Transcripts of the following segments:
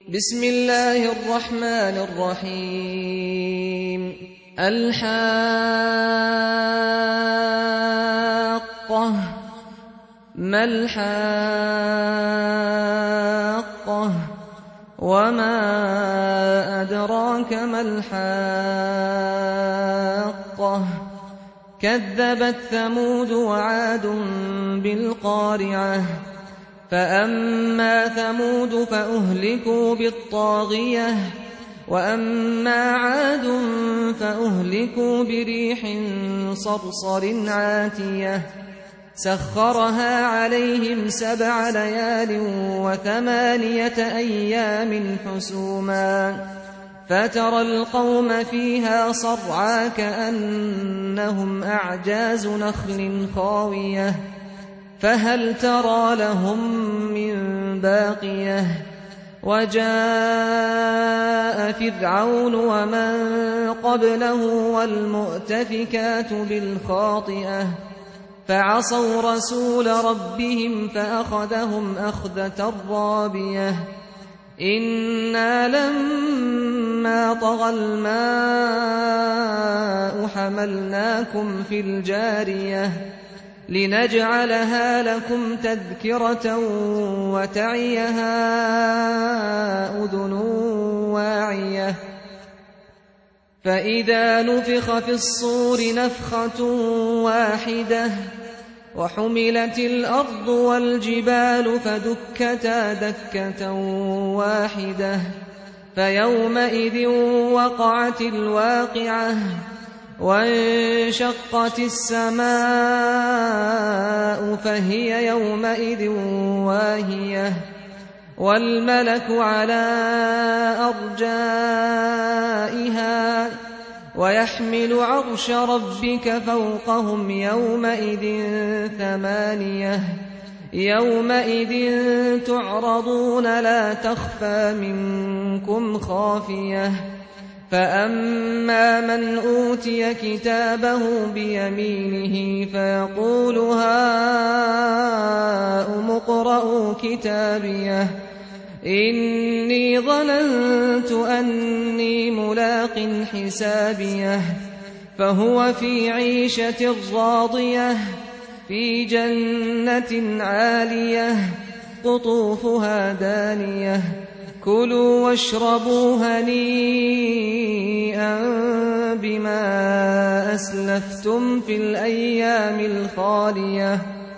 بسم الله الرحمن الرحيم الحاقة ما الحاقة وما أدراك ما الحاقة كذبت ثمود وعاد بالقارعة فأما ثمود فأهلكوا بالطاغية وأما عاد فأهلكوا بريح صرصر عاتية سخرها عليهم 7 ليال و8 أيام حسوما فترى القوم فيها صرعى كأنهم أعجاز نخل خاوية فهل ترى لهم من باقية وجاء فرعون ومن قبله والمؤتفكات بالخاطئة فعصوا رسول ربهم فأخذهم أخذة رابية إنا لما طغى الماء حملناكم في الجارية لنجعلها لكم تذكرة وتعيها أذن واعية فإذا نفخ في الصور نفخة واحدة وحملت الأرض والجبال فدكتا دكة واحدة فيومئذ وقعت الواقعة وانشقت السماء فهي يومئذ واهية والملك على أرجائها ويحمل عرش ربك فوقهم يومئذ 8 يومئذ تعرضون لا تخفى منكم خافية فأما من أوتي كتابه بيمينه فيقول هاؤم اقرءوا كتابيه إني ظننت أني ملاق حسابيه فهو في عيشة راضية في جنة عالية قطوفها دانية كلوا واشربوا هنيئا بما أسلفتم في الأيام الخالية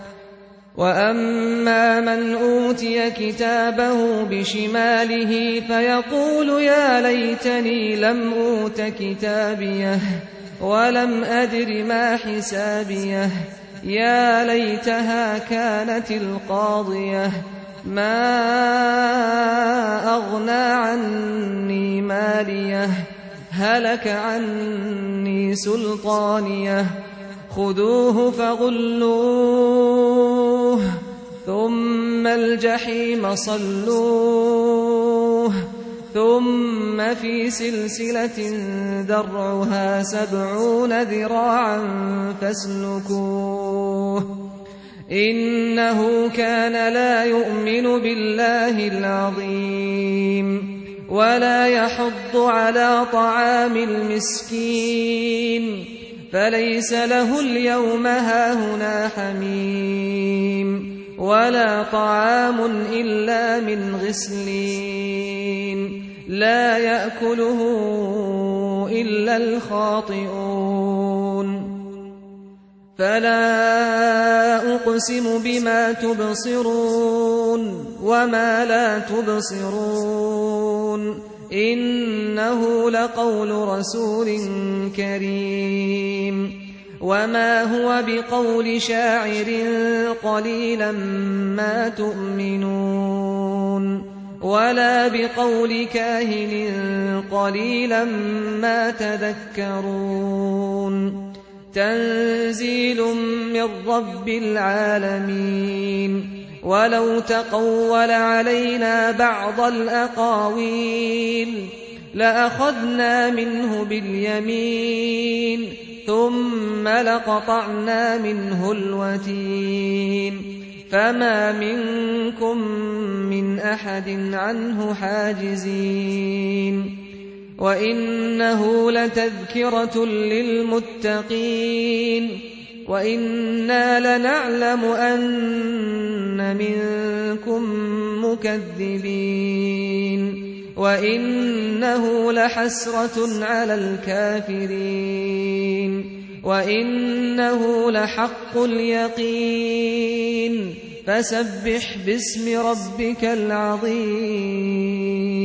وأما من أوتي كتابه بشماله فيقول يا ليتني لم أوت كتابيه ولم أدر ما حسابيه يا ليتها كانت القاضية ما أغنى عني ماليه هلك عني سلطانيه خذوه فغلوه ثم الجحيم صلوه ثم في سلسلة درعها 70 ذراعا فاسلكوه إنه كان لا يؤمن بالله العظيم ولا يحض على طعام المسكين فليس له اليوم هاهنا حميم ولا طعام إلا من غسلين لا يأكله إلا الخاطئون فلا أقسم بما تبصرون وما لا تبصرون إنه لقول رسول كريم وما هو بقول شاعر قليلا ما تؤمنون ولا بقول كاهن قليلا ما تذكرون تنزيل من رب العالمين ولو تقول علينا بعض الأقاويل لأخذنا منه باليمين ثم لقطعنا منه الوتين فما منكم من أحد عنه حاجزين وإنه لتذكرة للمتقين وإنا لنعلم أن منكم مكذبين وإنه لحسرة على الكافرين وإنه لحق اليقين فسبح باسم ربك العظيم